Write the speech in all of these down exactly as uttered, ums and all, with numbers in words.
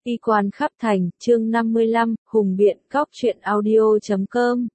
Y quan khắp thành, chương năm mươi lăm, Hùng biện, cóc truyện audio chấm com.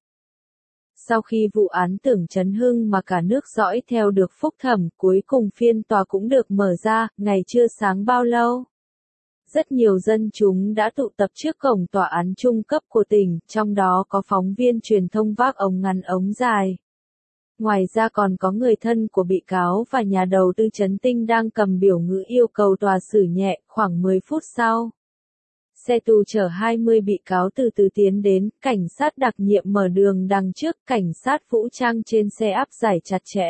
Sau khi vụ án Tưởng Chấn Hưng mà cả nước dõi theo được phúc thẩm, cuối cùng phiên tòa cũng được mở ra, ngày chưa sáng bao lâu. Rất nhiều dân chúng đã tụ tập trước cổng tòa án trung cấp của tỉnh, trong đó có phóng viên truyền thông vác ống ngắn ống dài. Ngoài ra còn có người thân của bị cáo và nhà đầu tư Trấn Tinh đang cầm biểu ngữ yêu cầu tòa xử nhẹ. Khoảng mười phút sau, xe tù chở hai mươi bị cáo từ từ tiến đến, cảnh sát đặc nhiệm mở đường đằng trước, cảnh sát vũ trang trên xe áp giải chặt chẽ.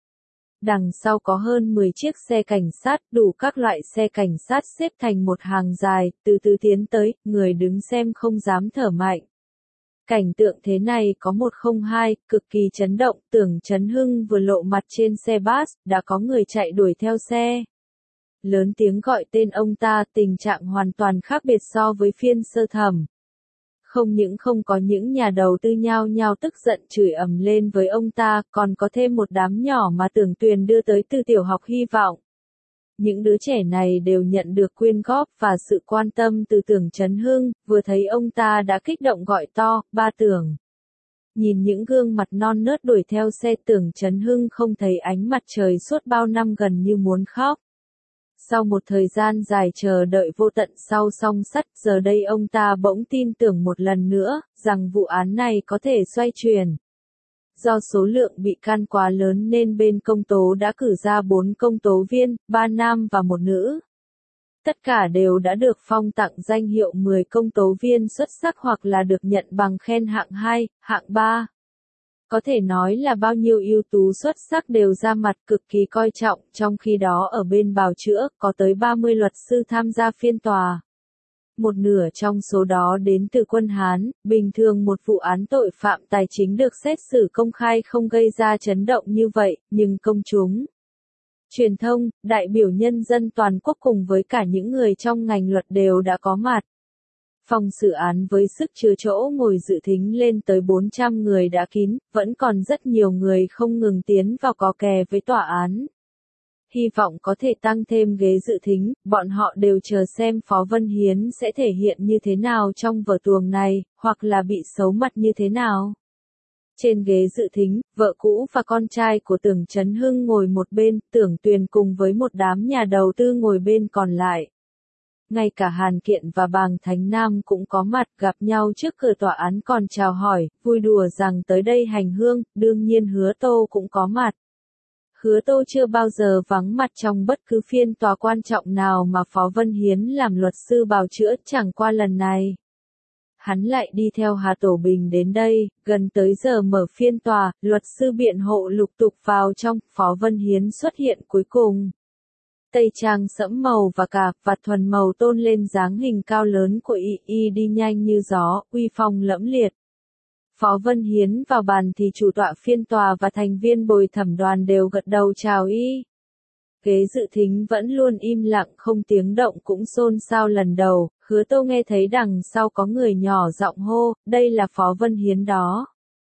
Đằng sau có hơn mười chiếc xe cảnh sát, đủ các loại xe cảnh sát xếp thành một hàng dài, từ từ tiến tới, người đứng xem không dám thở mạnh. Cảnh tượng thế này có một không hai, cực kỳ chấn động. Tưởng Chấn Hưng vừa lộ mặt trên xe bus, đã có người chạy đuổi theo xe. Lớn tiếng gọi tên ông ta, tình trạng hoàn toàn khác biệt so với phiên sơ thẩm. Không những không có những nhà đầu tư nhao nhao tức giận chửi ầm lên với ông ta, còn có thêm một đám nhỏ mà Tưởng Tuyền đưa tới từ tiểu học Hy Vọng. Những đứa trẻ này đều nhận được quyên góp và sự quan tâm từ Tưởng Chấn Hưng, vừa thấy ông ta đã kích động gọi to, ba Tưởng. Nhìn những gương mặt non nớt đuổi theo xe, Tưởng Chấn Hưng không thấy ánh mặt trời suốt bao năm gần như muốn khóc. Sau một thời gian dài chờ đợi vô tận sau song sắt, giờ đây ông ta bỗng tin tưởng một lần nữa, rằng vụ án này có thể xoay chuyển. Do số lượng bị can quá lớn nên bên công tố đã cử ra bốn công tố viên, ba nam và một nữ. Tất cả đều đã được phong tặng danh hiệu mười công tố viên xuất sắc hoặc là được nhận bằng khen hạng hai, hạng ba. Có thể nói là bao nhiêu ưu tú xuất sắc đều ra mặt cực kỳ coi trọng, trong khi đó ở bên bào chữa, có tới ba mươi luật sư tham gia phiên tòa. Một nửa trong số đó đến từ quân Hán. Bình thường một vụ án tội phạm tài chính được xét xử công khai không gây ra chấn động như vậy, nhưng công chúng, truyền thông, đại biểu nhân dân toàn quốc cùng với cả những người trong ngành luật đều đã có mặt. Phòng xử án với sức chứa chỗ ngồi dự thính lên tới bốn trăm người đã kín, vẫn còn rất nhiều người không ngừng tiến vào cò kè với tòa án. Hy vọng có thể tăng thêm ghế dự thính, bọn họ đều chờ xem Phó Vân Hiến sẽ thể hiện như thế nào trong vở tuồng này, hoặc là bị xấu mặt như thế nào. Trên ghế dự thính, vợ cũ và con trai của Tưởng Chấn Hưng ngồi một bên, Tưởng Tuyền cùng với một đám nhà đầu tư ngồi bên còn lại. Ngay cả Hàn Kiện và Bàng Thánh Nam cũng có mặt, gặp nhau trước cửa tòa án còn chào hỏi, vui đùa rằng tới đây hành hương. Đương nhiên Hứa Tô cũng có mặt. Hứa Tô chưa bao giờ vắng mặt trong bất cứ phiên tòa quan trọng nào mà Phó Vân Hiến làm luật sư bào chữa, chẳng qua lần này. Hắn lại đi theo Hà Tổ Bình đến đây. Gần tới giờ mở phiên tòa, luật sư biện hộ lục tục vào trong, Phó Vân Hiến xuất hiện cuối cùng. Tây trang sẫm màu và cà vạt thuần màu tôn lên dáng hình cao lớn của y, y đi nhanh như gió, uy phong lẫm liệt. Phó Vân Hiến vào bàn thì chủ tọa phiên tòa và thành viên bồi thẩm đoàn đều gật đầu chào y. Ghế dự thính vẫn luôn im lặng không tiếng động cũng xôn xao lần đầu. Hứa Tô nghe thấy đằng sau có người nhỏ giọng hô, đây là Phó Vân Hiến đó.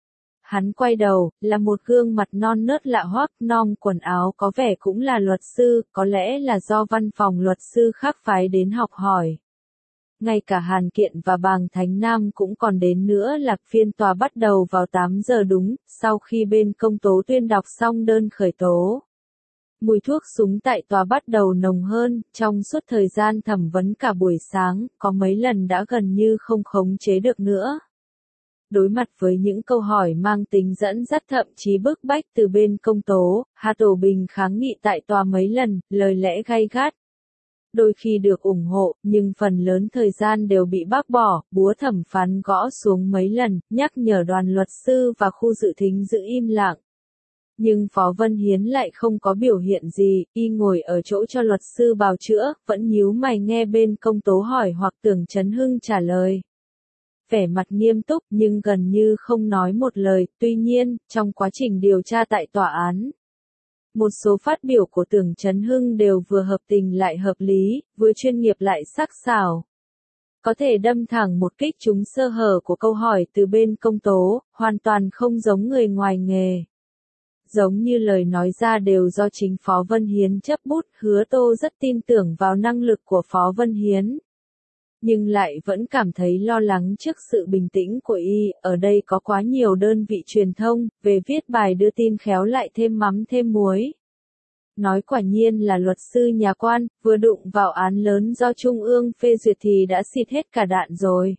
Hắn quay đầu, là một gương mặt non nớt lạ hoắc, non quần áo có vẻ cũng là luật sư, có lẽ là do văn phòng luật sư khác phái đến học hỏi. Ngay cả Hàn Kiện và Bàng Thánh Nam cũng còn đến nữa. Là phiên tòa bắt đầu vào tám giờ đúng, sau khi bên công tố tuyên đọc xong đơn khởi tố. Mùi thuốc súng tại tòa bắt đầu nồng hơn, trong suốt thời gian thẩm vấn cả buổi sáng, có mấy lần đã gần như không khống chế được nữa. Đối mặt với những câu hỏi mang tính dẫn dắt thậm chí bức bách từ bên công tố, Hà Tổ Bình kháng nghị tại tòa mấy lần, lời lẽ gay gắt. Đôi khi được ủng hộ, nhưng phần lớn thời gian đều bị bác bỏ, búa thẩm phán gõ xuống mấy lần, nhắc nhở đoàn luật sư và khu dự thính giữ im lặng. Nhưng Phó Vân Hiến lại không có biểu hiện gì, y ngồi ở chỗ cho luật sư bào chữa, vẫn nhíu mày nghe bên công tố hỏi hoặc Tưởng Chấn Hưng trả lời. Vẻ mặt nghiêm túc nhưng gần như không nói một lời. Tuy nhiên, trong quá trình điều tra tại tòa án, một số phát biểu của Tưởng Chấn Hưng đều vừa hợp tình lại hợp lý, vừa chuyên nghiệp lại sắc sảo. Có thể đâm thẳng một kích trúng sơ hở của câu hỏi từ bên công tố, hoàn toàn không giống người ngoài nghề. Giống như lời nói ra đều do chính Phó Vân Hiến chấp bút. Hứa Tô rất tin tưởng vào năng lực của Phó Vân Hiến. nhưng lại vẫn cảm thấy lo lắng trước sự bình tĩnh của y, ở đây có quá nhiều đơn vị truyền thông, về viết bài đưa tin khéo lại thêm mắm thêm muối. Nói quả nhiên là luật sư nhà quan, vừa đụng vào án lớn do Trung ương phê duyệt thì đã xịt hết cả đạn rồi.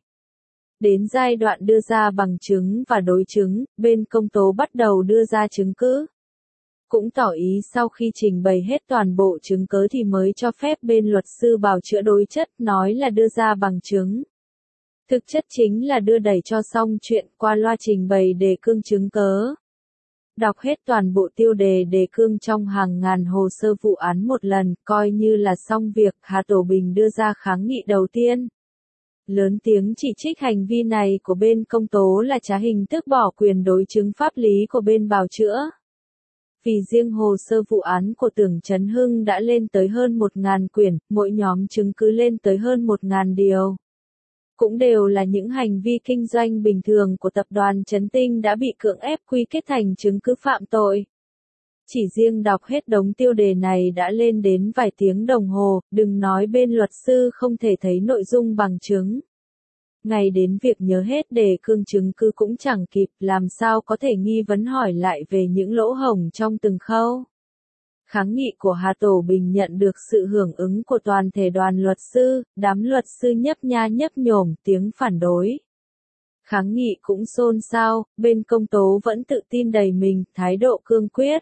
Đến giai đoạn đưa ra bằng chứng và đối chứng, bên công tố bắt đầu đưa ra chứng cứ. Cũng tỏ ý sau khi trình bày hết toàn bộ chứng cứ thì mới cho phép bên luật sư bào chữa đối chất, nói là đưa ra bằng chứng. Thực chất chính là đưa đẩy cho xong chuyện qua loa trình bày đề cương chứng cứ. Đọc hết toàn bộ tiêu đề đề cương trong hàng ngàn hồ sơ vụ án một lần, coi như là xong việc, Hà Tổ Bình đưa ra kháng nghị đầu tiên. Lớn tiếng chỉ trích hành vi này của bên công tố là trá hình, tức bỏ quyền đối chứng pháp lý của bên bào chữa. Vì riêng hồ sơ vụ án của Tưởng Chấn Hưng đã lên tới hơn một ngàn quyển, mỗi nhóm chứng cứ lên tới hơn một ngàn điều. Cũng đều là những hành vi kinh doanh bình thường của tập đoàn Trấn Tinh đã bị cưỡng ép quy kết thành chứng cứ phạm tội. Chỉ riêng đọc hết đống tiêu đề này đã lên đến vài tiếng đồng hồ, đừng nói bên luật sư không thể thấy nội dung bằng chứng. Ngay đến việc nhớ hết đề cương chứng cứ cũng chẳng kịp, làm sao có thể nghi vấn hỏi lại về những lỗ hổng trong từng khâu. Kháng nghị của Hà Tổ Bình nhận được sự hưởng ứng của toàn thể đoàn luật sư, đám luật sư nhấp nha nhấp nhổm tiếng phản đối. Kháng nghị cũng xôn xao, bên công tố vẫn tự tin đầy mình, thái độ cương quyết.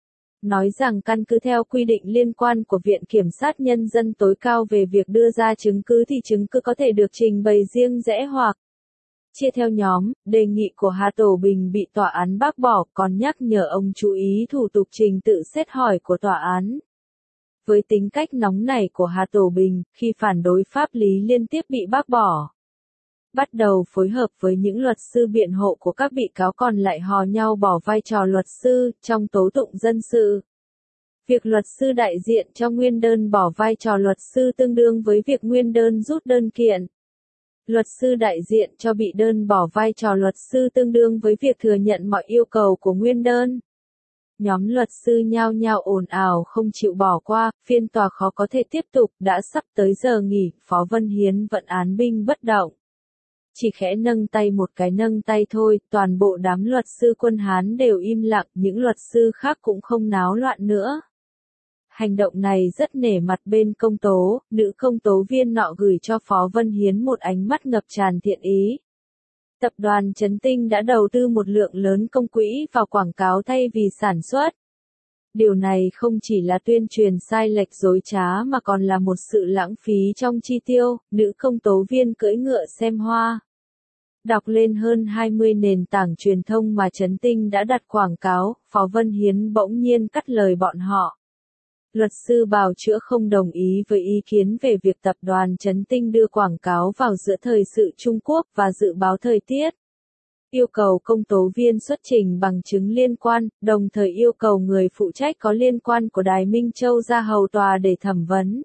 Nói rằng căn cứ theo quy định liên quan của Viện Kiểm sát Nhân dân tối cao về việc đưa ra chứng cứ thì chứng cứ có thể được trình bày riêng rẽ hoặc chia theo nhóm, đề nghị của Hà Tổ Bình bị tòa án bác bỏ, còn nhắc nhở ông chú ý thủ tục trình tự xét hỏi của tòa án. Với tính cách nóng nảy của Hà Tổ Bình, khi phản đối pháp lý liên tiếp bị bác bỏ, bắt đầu phối hợp với những luật sư biện hộ của các bị cáo còn lại hò nhau bỏ vai trò luật sư trong tố tụng dân sự. Việc luật sư đại diện cho nguyên đơn bỏ vai trò luật sư tương đương với việc nguyên đơn rút đơn kiện. Luật sư đại diện cho bị đơn bỏ vai trò luật sư tương đương với việc thừa nhận mọi yêu cầu của nguyên đơn. Nhóm luật sư nhao nhao ồn ào không chịu bỏ qua, phiên tòa khó có thể tiếp tục, đã sắp tới giờ nghỉ, Phó Vân Hiến vẫn án binh bất động. Chỉ khẽ nâng tay một cái nâng tay thôi, toàn bộ đám luật sư quân Hán đều im lặng, những luật sư khác cũng không náo loạn nữa. Hành động này rất nể mặt bên công tố, nữ công tố viên nọ gửi cho Phó Vân Hiến một ánh mắt ngập tràn thiện ý. Tập đoàn Trấn Tinh đã đầu tư một lượng lớn công quỹ vào quảng cáo thay vì sản xuất. Điều này không chỉ là tuyên truyền sai lệch dối trá mà còn là một sự lãng phí trong chi tiêu, nữ công tố viên cưỡi ngựa xem hoa. Đọc lên hơn hai mươi nền tảng truyền thông mà Trấn Tinh đã đặt quảng cáo, Phó Vân Hiến bỗng nhiên cắt lời bọn họ. Luật sư bào chữa không đồng ý với ý kiến về việc tập đoàn Trấn Tinh đưa quảng cáo vào giữa thời sự Trung Quốc và dự báo thời tiết. Yêu cầu công tố viên xuất trình bằng chứng liên quan, đồng thời yêu cầu người phụ trách có liên quan của Đài Minh Châu ra hầu tòa để thẩm vấn.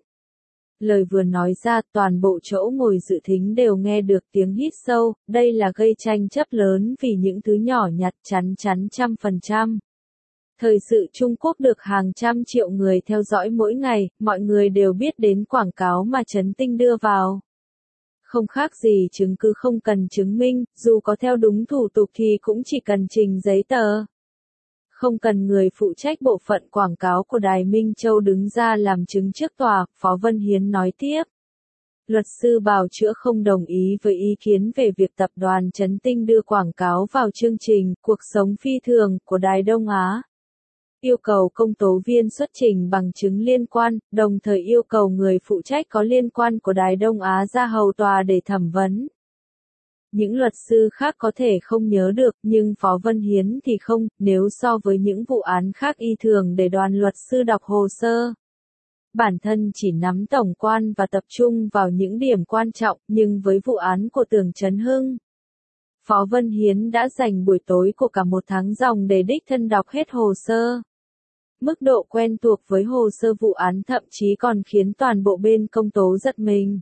Lời vừa nói ra, toàn bộ chỗ ngồi dự thính đều nghe được tiếng hít sâu, đây là gây tranh chấp lớn vì những thứ nhỏ nhặt chắn chắn trăm phần trăm. Thời sự Trung Quốc được hàng trăm triệu người theo dõi mỗi ngày, mọi người đều biết đến quảng cáo mà Trấn Tinh đưa vào. Không khác gì chứng cứ không cần chứng minh, dù có theo đúng thủ tục thì cũng chỉ cần trình giấy tờ. Không cần người phụ trách bộ phận quảng cáo của Đài Minh Châu đứng ra làm chứng trước tòa, Phó Vân Hiến nói tiếp. Luật sư bào chữa không đồng ý với ý kiến về việc tập đoàn Trấn Tinh đưa quảng cáo vào chương trình Cuộc sống phi thường của Đài Đông Á. Yêu cầu công tố viên xuất trình bằng chứng liên quan, đồng thời yêu cầu người phụ trách có liên quan của Đài Đông Á ra hầu tòa để thẩm vấn. Những luật sư khác có thể không nhớ được, nhưng Phó Vân Hiến thì không, nếu so với những vụ án khác y thường để đoàn luật sư đọc hồ sơ. Bản thân chỉ nắm tổng quan và tập trung vào những điểm quan trọng, nhưng với vụ án của Tưởng Chấn Hưng, Phó Vân Hiến đã dành buổi tối của cả một tháng ròng để đích thân đọc hết hồ sơ. Mức độ quen thuộc với hồ sơ vụ án thậm chí còn khiến toàn bộ bên công tố giật mình.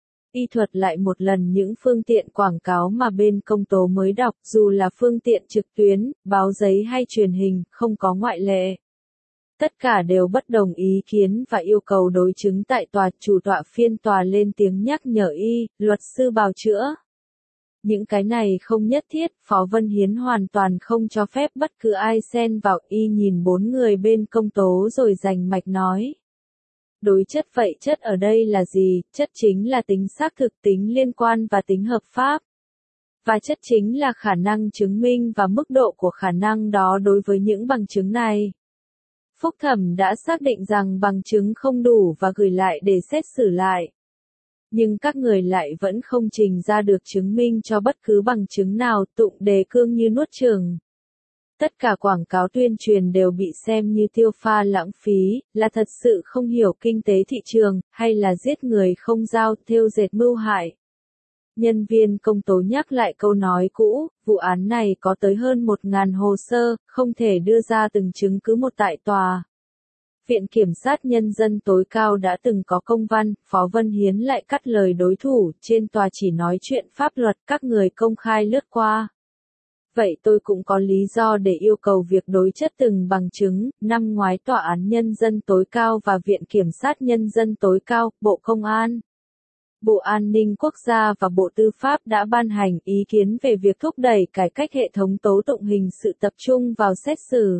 Y thuật lại một lần những phương tiện quảng cáo mà bên công tố mới đọc, dù là phương tiện trực tuyến, báo giấy hay truyền hình, không có ngoại lệ. Tất cả đều bất đồng ý kiến và yêu cầu đối chứng tại tòa. Chủ tọa phiên tòa lên tiếng nhắc nhở y, luật sư bào chữa. Những cái này không nhất thiết, Phó Vân Hiến hoàn toàn không cho phép bất cứ ai xen vào. Y nhìn bốn người bên công tố rồi rành mạch nói. Đối chất vậy chất ở đây là gì? Chất chính là tính xác thực, tính liên quan và tính hợp pháp. Và chất chính là khả năng chứng minh và mức độ của khả năng đó đối với những bằng chứng này. Phúc thẩm đã xác định rằng bằng chứng không đủ và gửi lại để xét xử lại. Nhưng các người lại vẫn không trình ra được chứng minh cho bất cứ bằng chứng nào, tụng đề cương như nuốt chửng. Tất cả quảng cáo tuyên truyền đều bị xem như tiêu pha lãng phí, là thật sự không hiểu kinh tế thị trường, hay là giết người không dao, thêu dệt mưu hại. Nhân viên công tố nhắc lại câu nói cũ, vụ án này có tới hơn một nghìn hồ sơ, không thể đưa ra từng chứng cứ một tại tòa. Viện Kiểm sát Nhân dân tối cao đã từng có công văn, Phó Vân Hiến lại cắt lời đối thủ, trên tòa chỉ nói chuyện pháp luật, các người công khai lướt qua. Vậy tôi cũng có lý do để yêu cầu việc đối chất từng bằng chứng. Năm ngoái Tòa án Nhân dân tối cao và Viện Kiểm sát Nhân dân tối cao, Bộ Công an, Bộ An ninh Quốc gia và Bộ Tư pháp đã ban hành ý kiến về việc thúc đẩy cải cách hệ thống tố tụng hình sự tập trung vào xét xử.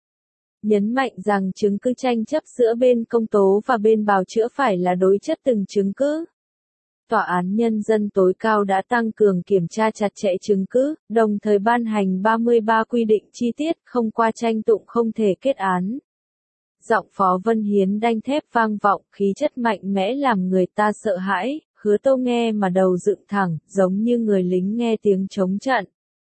Nhấn mạnh rằng chứng cứ tranh chấp giữa bên công tố và bên bào chữa phải là đối chất từng chứng cứ. Tòa án Nhân dân tối cao đã tăng cường kiểm tra chặt chẽ chứng cứ, đồng thời ban hành ba mươi ba quy định chi tiết, không qua tranh tụng không thể kết án. Giọng Phó Vân Hiến đanh thép vang vọng, khí chất mạnh mẽ làm người ta sợ hãi, Hứa Tô nghe mà đầu dựng thẳng, giống như người lính nghe tiếng chống trận.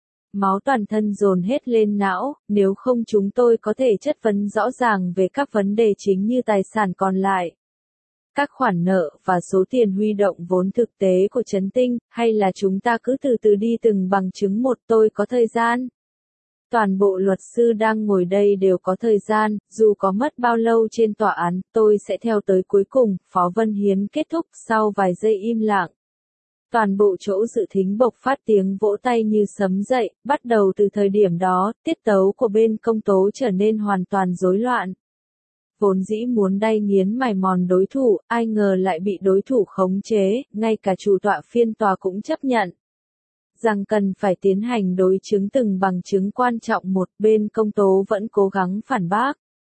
Máu toàn thân dồn hết lên não, nếu không chúng tôi có thể chất vấn rõ ràng về các vấn đề chính như tài sản còn lại, các khoản nợ và số tiền huy động vốn thực tế của Trấn Tinh, hay là chúng ta cứ từ từ đi từng bằng chứng một. Tôi có thời gian. Toàn bộ luật sư đang ngồi đây đều có thời gian, dù có mất bao lâu trên tòa án, tôi sẽ theo tới cuối cùng. Phó Vân Hiến kết thúc sau vài giây im lặng. Toàn bộ chỗ dự thính bộc phát tiếng vỗ tay như sấm dậy, bắt đầu từ thời điểm đó, tiết tấu của bên công tố trở nên hoàn toàn rối loạn. Vốn dĩ muốn đay nghiến mài mòn đối thủ, ai ngờ lại bị đối thủ khống chế, ngay cả chủ tọa phiên tòa cũng chấp nhận rằng cần phải tiến hành đối chứng từng bằng chứng quan trọng. Một bên công tố vẫn cố gắng phản bác,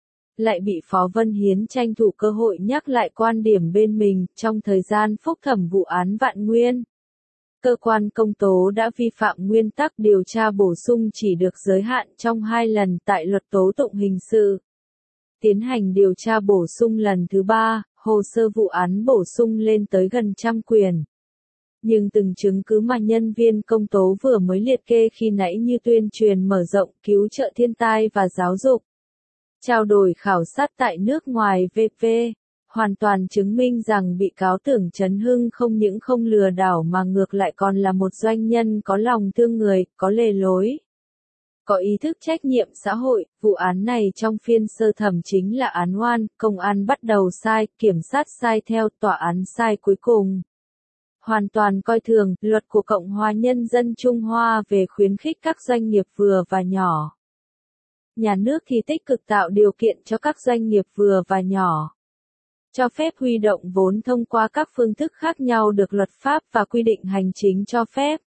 lại bị Phó Vân Hiến tranh thủ cơ hội nhắc lại quan điểm bên mình. Trong thời gian phúc thẩm vụ án Vạn Nguyên, cơ quan công tố đã vi phạm nguyên tắc điều tra bổ sung chỉ được giới hạn trong hai lần tại luật tố tụng hình sự. Tiến hành điều tra bổ sung lần thứ ba, hồ sơ vụ án bổ sung lên tới gần trăm quyển. Nhưng từng chứng cứ mà nhân viên công tố vừa mới liệt kê khi nãy như tuyên truyền mở rộng, cứu trợ thiên tai và giáo dục, trao đổi khảo sát tại nước ngoài vân vân, hoàn toàn chứng minh rằng bị cáo Tưởng Chấn Hưng không những không lừa đảo mà ngược lại còn là một doanh nhân có lòng thương người, có lề lối, có ý thức trách nhiệm xã hội. Vụ án này trong phiên sơ thẩm chính là án oan, công an bắt đầu sai, kiểm sát sai theo, tòa án sai cuối cùng. Hoàn toàn coi thường luật của Cộng hòa Nhân dân Trung Hoa về khuyến khích các doanh nghiệp vừa và nhỏ. Nhà nước thì tích cực tạo điều kiện cho các doanh nghiệp vừa và nhỏ, cho phép huy động vốn thông qua các phương thức khác nhau được luật pháp và quy định hành chính cho phép.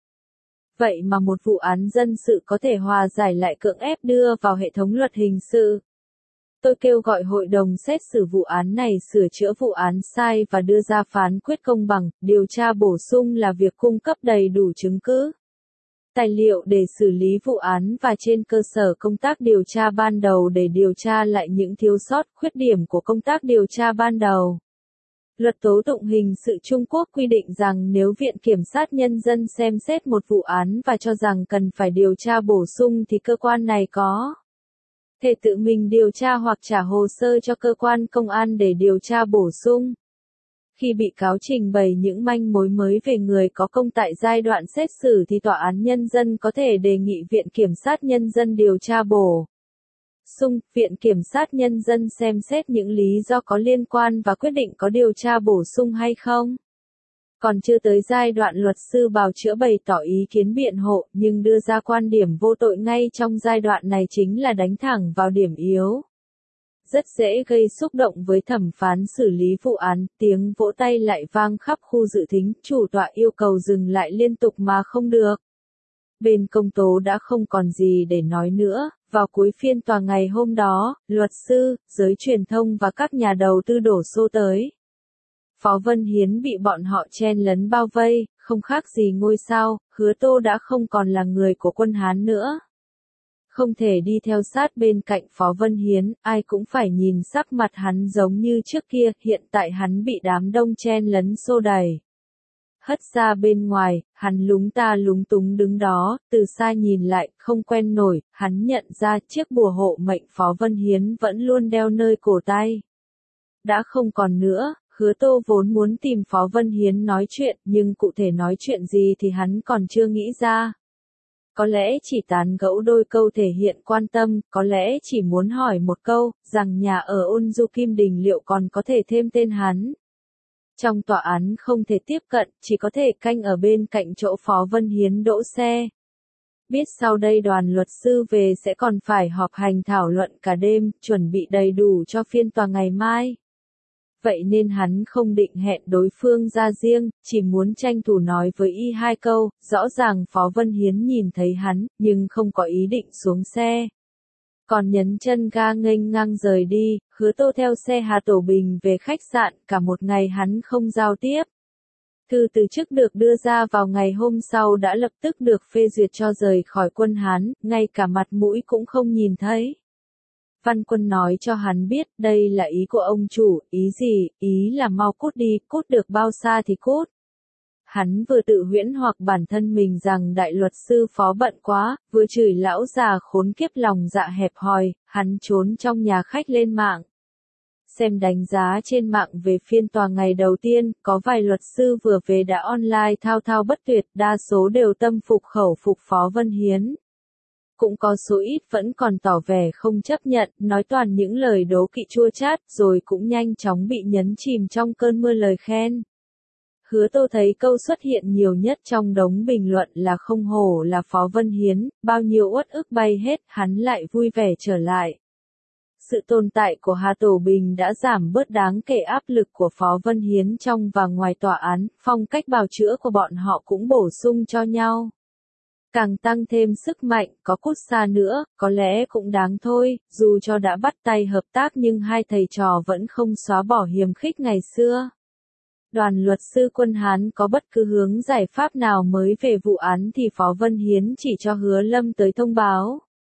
Vậy mà một vụ án dân sự có thể hòa giải lại cưỡng ép đưa vào hệ thống luật hình sự. Tôi kêu gọi hội đồng xét xử vụ án này sửa chữa vụ án sai và đưa ra phán quyết công bằng. Điều tra bổ sung là việc cung cấp đầy đủ chứng cứ, tài liệu để xử lý vụ án và trên cơ sở công tác điều tra ban đầu để điều tra lại những thiếu sót, khuyết điểm của công tác điều tra ban đầu. Luật tố tụng hình sự Trung Quốc quy định rằng nếu Viện Kiểm sát Nhân dân xem xét một vụ án và cho rằng cần phải điều tra bổ sung thì cơ quan này có thể tự mình điều tra hoặc trả hồ sơ cho cơ quan công an để điều tra bổ sung. Khi bị cáo trình bày những manh mối mới về người có công tại giai đoạn xét xử thì Tòa án Nhân dân có thể đề nghị Viện Kiểm sát Nhân dân điều tra bổ sung. Viện Kiểm sát Nhân dân xem xét những lý do có liên quan và quyết định có điều tra bổ sung hay không. Còn chưa tới giai đoạn luật sư bào chữa bày tỏ ý kiến biện hộ, nhưng đưa ra quan điểm vô tội ngay trong giai đoạn này chính là đánh thẳng vào điểm yếu. rất dễ gây xúc động với thẩm phán xử lý vụ án, tiếng vỗ tay lại vang khắp khu dự thính, chủ tọa yêu cầu dừng lại liên tục mà không được. Bên công tố đã không còn gì để nói nữa, vào cuối phiên tòa ngày hôm đó, luật sư, giới truyền thông và các nhà đầu tư đổ xô tới. Phó Vân Hiến bị bọn họ chen lấn bao vây, không khác gì ngôi sao, Hứa Tô đã không còn là người của quân Hán nữa. Không thể đi theo sát bên cạnh Phó Vân Hiến, ai cũng phải nhìn sắc mặt hắn giống như trước kia, hiện tại hắn bị đám đông chen lấn xô đẩy. Hất ra bên ngoài, hắn lúng ta lúng túng đứng đó, từ xa nhìn lại, không quen nổi, hắn nhận ra chiếc bùa hộ mệnh Phó Vân Hiến vẫn luôn đeo nơi cổ tay. Đã không còn nữa, Hứa Tô vốn muốn tìm Phó Vân Hiến nói chuyện, nhưng cụ thể nói chuyện gì thì hắn còn chưa nghĩ ra. Có lẽ chỉ tán gẫu đôi câu thể hiện quan tâm, có lẽ chỉ muốn hỏi một câu, rằng nhà ở Ôn Du Kim Đình liệu còn có thể thêm tên hắn. Trong tòa án không thể tiếp cận, chỉ có thể canh ở bên cạnh chỗ Phó Vân Hiến đỗ xe. Biết sau đây đoàn luật sư về sẽ còn phải họp hành thảo luận cả đêm, chuẩn bị đầy đủ cho phiên tòa ngày mai. Vậy nên hắn không định hẹn đối phương ra riêng, chỉ muốn tranh thủ nói với y hai câu, rõ ràng Phó Vân Hiến nhìn thấy hắn, nhưng không có ý định xuống xe. Còn nhấn chân ga nghênh ngang rời đi, Hứa Tô theo xe Hà Tổ Bình về khách sạn, cả một ngày hắn không giao tiếp. Thư từ chức được đưa ra vào ngày hôm sau đã lập tức được phê duyệt cho rời khỏi quân Hán, ngay cả mặt mũi cũng không nhìn thấy. Văn Quân nói cho hắn biết, đây là ý của ông chủ, ý gì, ý là mau cút đi, cút được bao xa thì cút. Hắn vừa tự huyễn hoặc bản thân mình rằng đại luật sư Phó bận quá, vừa chửi lão già khốn kiếp lòng dạ hẹp hòi, hắn trốn trong nhà khách lên mạng. Xem đánh giá trên mạng về phiên tòa ngày đầu tiên, có vài luật sư vừa về đã online thao thao bất tuyệt, đa số đều tâm phục khẩu phục Phó Vân Hiến. Cũng có số ít vẫn còn tỏ vẻ không chấp nhận, nói toàn những lời đố kỵ chua chát, rồi cũng nhanh chóng bị nhấn chìm trong cơn mưa lời khen. Hứa Tô thấy câu xuất hiện nhiều nhất trong đống bình luận là không hổ là Phó Vân Hiến, bao nhiêu uất ức bay hết, hắn lại vui vẻ trở lại. Sự tồn tại của Hà Tổ Bình đã giảm bớt đáng kể áp lực của Phó Vân Hiến trong và ngoài tòa án, phong cách bào chữa của bọn họ cũng bổ sung cho nhau. Càng tăng thêm sức mạnh, có cút xa nữa, có lẽ cũng đáng thôi, dù cho đã bắt tay hợp tác nhưng hai thầy trò vẫn không xóa bỏ hiềm khích ngày xưa. Đoàn luật sư quân Hán có bất cứ hướng giải pháp nào mới về vụ án thì Phó Vân Hiến chỉ cho Hứa Lâm tới thông báo.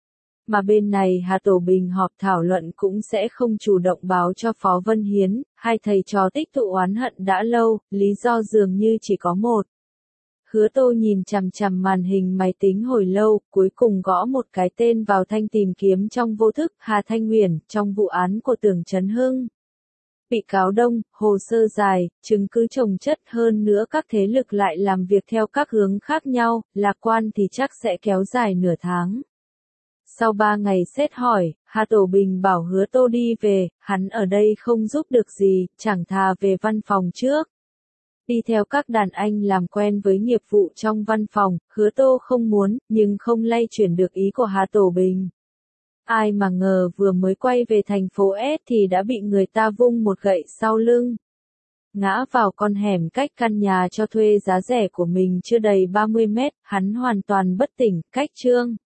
Mà bên này Hà Tổ Bình họp thảo luận cũng sẽ không chủ động báo cho Phó Vân Hiến, hai thầy trò tích tụ oán hận đã lâu, lý do dường như chỉ có một. Hứa Tô nhìn chằm chằm màn hình máy tính hồi lâu, cuối cùng gõ một cái tên vào thanh tìm kiếm trong vô thức, Hà Thanh Huyền, trong vụ án của Tưởng Chấn Hưng. Bị cáo đông, hồ sơ dài, chứng cứ chồng chất hơn nữa các thế lực lại làm việc theo các hướng khác nhau, lạc quan thì chắc sẽ kéo dài nửa tháng. Sau ba ngày xét hỏi, Hà Tổ Bình bảo Hứa Tô đi về, hắn ở đây không giúp được gì, chẳng thà về văn phòng trước. Đi theo các đàn anh làm quen với nghiệp vụ trong văn phòng, Hứa Tô không muốn, nhưng không lay chuyển được ý của Hà Tổ Bình. Ai mà ngờ vừa mới quay về thành phố S thì đã bị người ta vung một gậy sau lưng. Ngã vào con hẻm cách căn nhà cho thuê giá rẻ của mình chưa đầy ba mươi mét, hắn hoàn toàn bất tỉnh, cách chương.